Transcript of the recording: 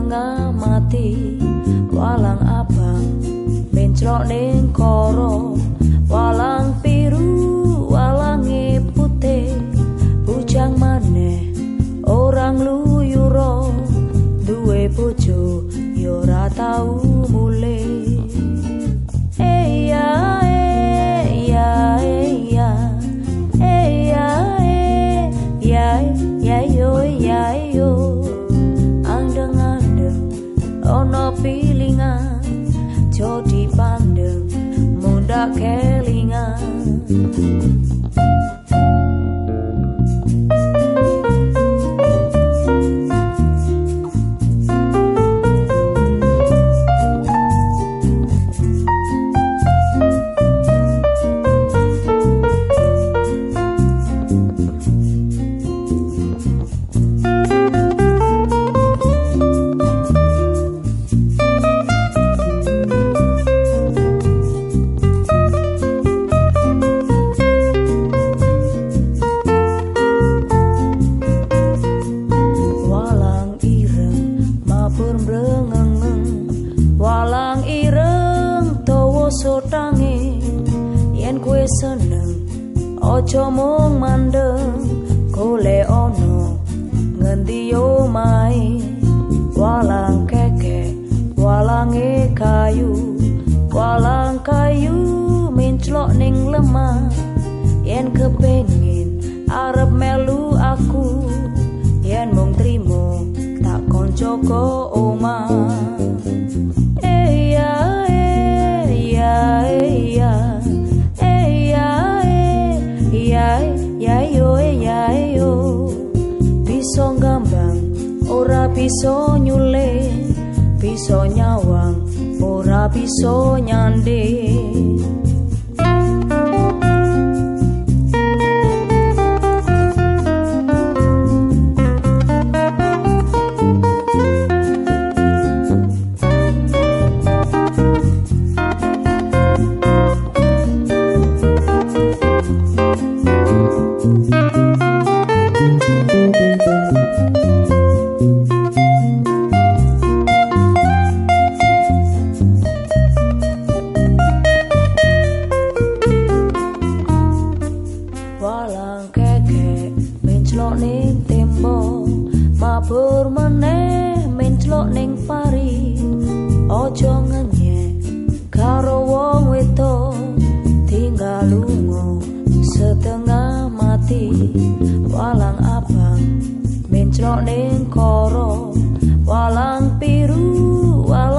setengah mati. Walang abang menclok ning koro, walang biru walange putih. Bujang maneh orang luyuro, duwe bojo yo ora tau mulih. Ono pilingan jodi pandeng mundak kelingan. Walang ireng dawa sotange, yen kowe seneng aja mung mandeng. Golek ana ngendi omahe, walang keke walange kayu, walang kayu menclok ning lemah. Yen kepengin arep melu aku, yen mung trimo tak koncoku omah. Bisa gambang ora bisa nyulih, bisa nyawang ora bisa nyandhe. Walang keke menclok ning tembok, mabur meneh menclok ning pari. Aja ngenyek karo wong wedok, tinggal lunga setengah mati. Walang abang menclok ning koro, walang biru